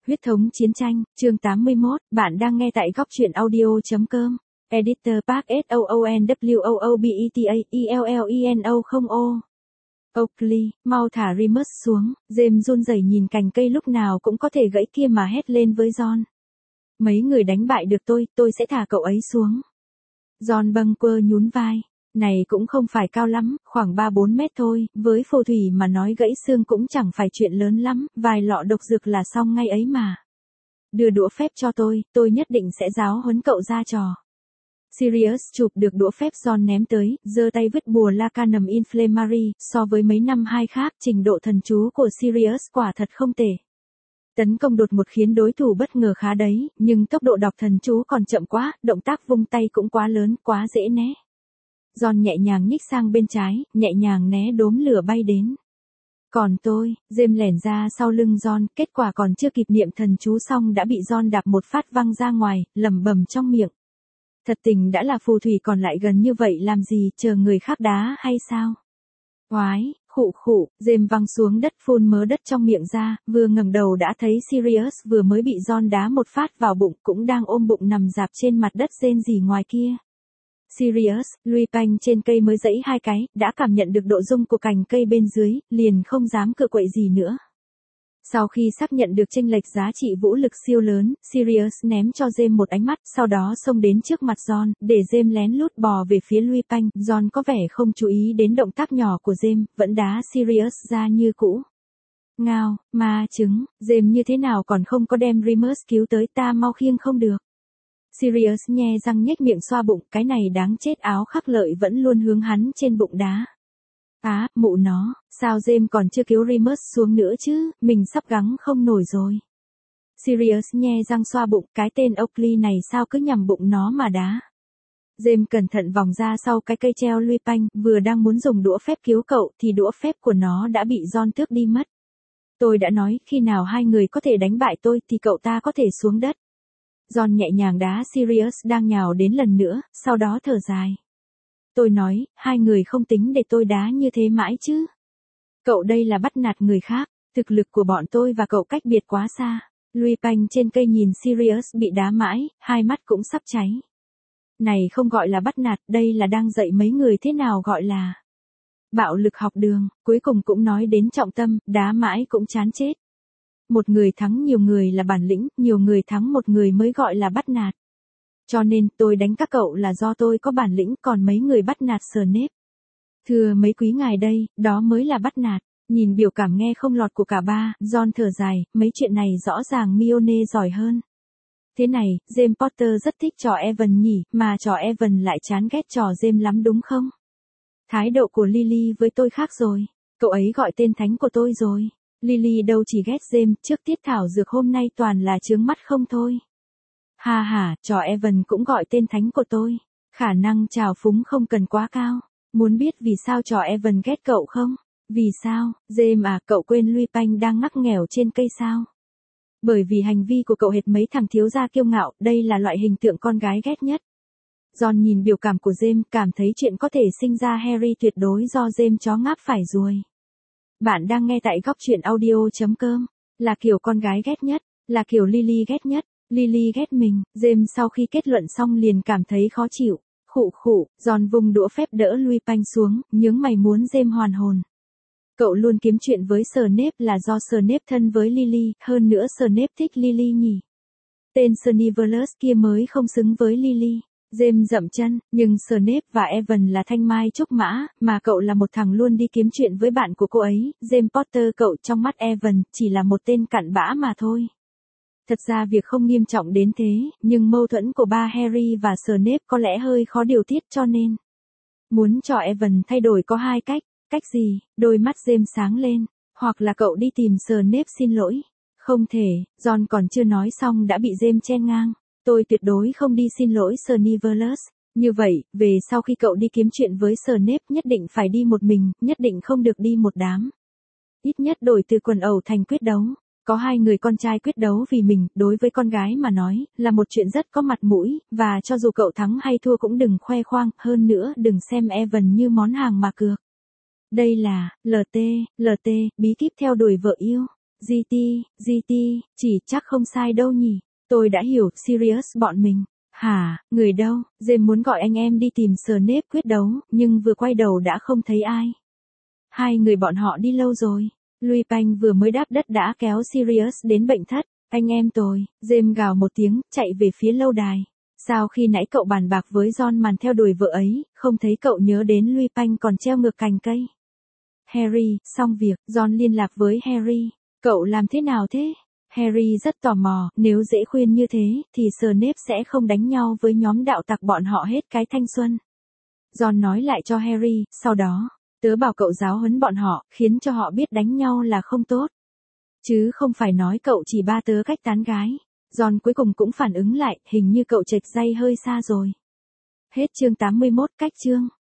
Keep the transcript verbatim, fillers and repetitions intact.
Huyết thống chiến tranh, chương tám mươi mốt, bạn đang nghe tại góc truyện audio.com. Editor Park S O O N W O O B E T A E L L E N O không O. Oakley, mau thả Remus xuống, James run rẩy nhìn cành cây lúc nào cũng có thể gãy kia mà hét lên với John. Mấy người đánh bại được tôi, tôi sẽ thả cậu ấy xuống. John bâng quơ nhún vai. Này cũng không phải cao lắm, khoảng ba bốn mét thôi, với phù thủy mà nói gãy xương cũng chẳng phải chuyện lớn lắm, vài lọ độc dược là xong ngay ấy mà. Đưa đũa phép cho tôi, tôi nhất định sẽ giáo huấn cậu ra trò. Sirius chụp được đũa phép John ném tới, giơ tay vứt bùa Lacanum Inflammary, so với mấy năm hai khác, trình độ thần chú của Sirius quả thật không tệ. Tấn công đột một khiến đối thủ bất ngờ khá đấy, nhưng tốc độ đọc thần chú còn chậm quá, động tác vung tay cũng quá lớn, quá dễ né. John nhẹ nhàng nhích sang bên trái, nhẹ nhàng né đốm lửa bay đến. Còn tôi, James lẻn ra sau lưng John, kết quả còn chưa kịp niệm thần chú xong đã bị John đạp một phát văng ra ngoài, lẩm bẩm trong miệng. Thật tình đã là phù thủy còn lại gần như vậy làm gì, chờ người khác đá hay sao? Oái, khụ khụ, James văng xuống đất phun mớ đất trong miệng ra, vừa ngẩng đầu đã thấy Sirius vừa mới bị John đá một phát vào bụng, cũng đang ôm bụng nằm rạp trên mặt đất rên rỉ ngoài kia. Sirius, Lupin trên cây mới giãy hai cái, đã cảm nhận được độ rung của cành cây bên dưới, liền không dám cựa quậy gì nữa. Sau khi xác nhận được chênh lệch giá trị vũ lực siêu lớn, Sirius ném cho James một ánh mắt, sau đó xông đến trước mặt John, để James lén lút bò về phía Lupin. John có vẻ không chú ý đến động tác nhỏ của James, vẫn đá Sirius ra như cũ. Ngao, ma trứng, James như thế nào còn không có đem Remus cứu tới, ta mau khiêng không được. Sirius nhe răng nhếch miệng xoa bụng, cái này đáng chết, áo khắc lợi vẫn luôn hướng hắn trên bụng đá. Á, à, mụ nó, sao James còn chưa cứu Remus xuống nữa chứ, mình sắp gắng không nổi rồi. Sirius nhe răng xoa bụng, cái tên Oakley này sao cứ nhằm bụng nó mà đá. James cẩn thận vòng ra sau cái cây treo Lupin, vừa đang muốn dùng đũa phép cứu cậu thì đũa phép của nó đã bị John tước đi mất. Tôi đã nói, khi nào hai người có thể đánh bại tôi thì cậu ta có thể xuống đất. John nhẹ nhàng đá Sirius đang nhào đến lần nữa, sau đó thở dài. Tôi nói, hai người không tính để tôi đá như thế mãi chứ. Cậu đây là bắt nạt người khác, thực lực của bọn tôi và cậu cách biệt quá xa. Lupin trên cây nhìn Sirius bị đá mãi, hai mắt cũng sắp cháy. Này không gọi là bắt nạt, đây là đang dạy mấy người thế nào gọi là bạo lực học đường, cuối cùng cũng nói đến trọng tâm, đá mãi cũng chán chết. Một người thắng nhiều người là bản lĩnh, nhiều người thắng một người mới gọi là bắt nạt. Cho nên, tôi đánh các cậu là do tôi có bản lĩnh, còn mấy người bắt nạt Snape. Thưa mấy quý ngài đây, đó mới là bắt nạt. Nhìn biểu cảm nghe không lọt của cả ba, John thở dài, mấy chuyện này rõ ràng Hermione giỏi hơn. Thế này, James Potter rất thích trò Evan nhỉ, mà trò Evan lại chán ghét trò James lắm đúng không? Thái độ của Lily với tôi khác rồi. Cậu ấy gọi tên thánh của tôi rồi. Lily đâu chỉ ghét James, trước tiết thảo dược hôm nay toàn là chướng mắt không thôi. Ha ha, trò Evan cũng gọi tên thánh của tôi. Khả năng trào phúng không cần quá cao. Muốn biết vì sao trò Evan ghét cậu không? Vì sao, James à, cậu quên Lupin đang ngắc nghèo trên cây sao? Bởi vì hành vi của cậu hệt mấy thằng thiếu gia kiêu ngạo, đây là loại hình tượng con gái ghét nhất. John nhìn biểu cảm của James, cảm thấy chuyện có thể sinh ra Harry tuyệt đối do James chó ngáp phải ruồi. Bạn đang nghe tại góc truyện audio.com. Là kiểu con gái ghét nhất, là kiểu Lily ghét nhất. Lily ghét mình, James sau khi kết luận xong liền cảm thấy khó chịu. Khụ khụ, John vùng đũa phép đỡ Lupin xuống, nhướng mày muốn James hoàn hồn. Cậu luôn kiếm chuyện với Snape là do Snape thân với Lily, hơn nữa Snape thích Lily nhỉ. Tên Snivellus kia mới không xứng với Lily. James dậm chân, nhưng Snape và Evan là thanh mai trúc mã, mà cậu là một thằng luôn đi kiếm chuyện với bạn của cô ấy. James Potter, cậu trong mắt Evan chỉ là một tên cặn bã mà thôi. Thật ra việc không nghiêm trọng đến thế, nhưng mâu thuẫn của ba Harry và Snape có lẽ hơi khó điều tiết cho nên. Muốn cho Evan thay đổi có hai cách, cách gì? Đôi mắt James sáng lên, hoặc là cậu đi tìm Snape xin lỗi. Không thể, John còn chưa nói xong đã bị James chen ngang. Tôi tuyệt đối không đi xin lỗi Snivellus. Như vậy, về sau khi cậu đi kiếm chuyện với Snape nhất định phải đi một mình, nhất định không được đi một đám. Ít nhất đổi từ quần ẩu thành quyết đấu. Có hai người con trai quyết đấu vì mình, đối với con gái mà nói, là một chuyện rất có mặt mũi, và cho dù cậu thắng hay thua cũng đừng khoe khoang, hơn nữa đừng xem Evan như món hàng mà cược. Đây là, lờ tê, lờ tê, bí kíp theo đuổi vợ yêu. giê tê, giê tê, chỉ chắc không sai đâu nhỉ. Tôi đã hiểu, Sirius bọn mình. Hả, người đâu? James muốn gọi anh em đi tìm Snape quyết đấu, nhưng vừa quay đầu đã không thấy ai. Hai người bọn họ đi lâu rồi. Lupin vừa mới đáp đất đã kéo Sirius đến bệnh thất. Anh em tôi, James gào một tiếng, chạy về phía lâu đài. Sao khi nãy cậu bàn bạc với Ron màn theo đuổi vợ ấy, không thấy cậu nhớ đến Lupin còn treo ngược cành cây? Harry, xong việc, Ron liên lạc với Harry. Cậu làm thế nào thế? Harry rất tò mò, nếu dễ khuyên như thế, thì Snape sẽ không đánh nhau với nhóm đạo tặc bọn họ hết cái thanh xuân. Ron nói lại cho Harry, sau đó, tớ bảo cậu giáo huấn bọn họ, khiến cho họ biết đánh nhau là không tốt. Chứ không phải nói cậu chỉ ba tớ cách tán gái. Ron cuối cùng cũng phản ứng lại, hình như cậu chệch dây hơi xa rồi. Hết chương tám mươi mốt, cách chương.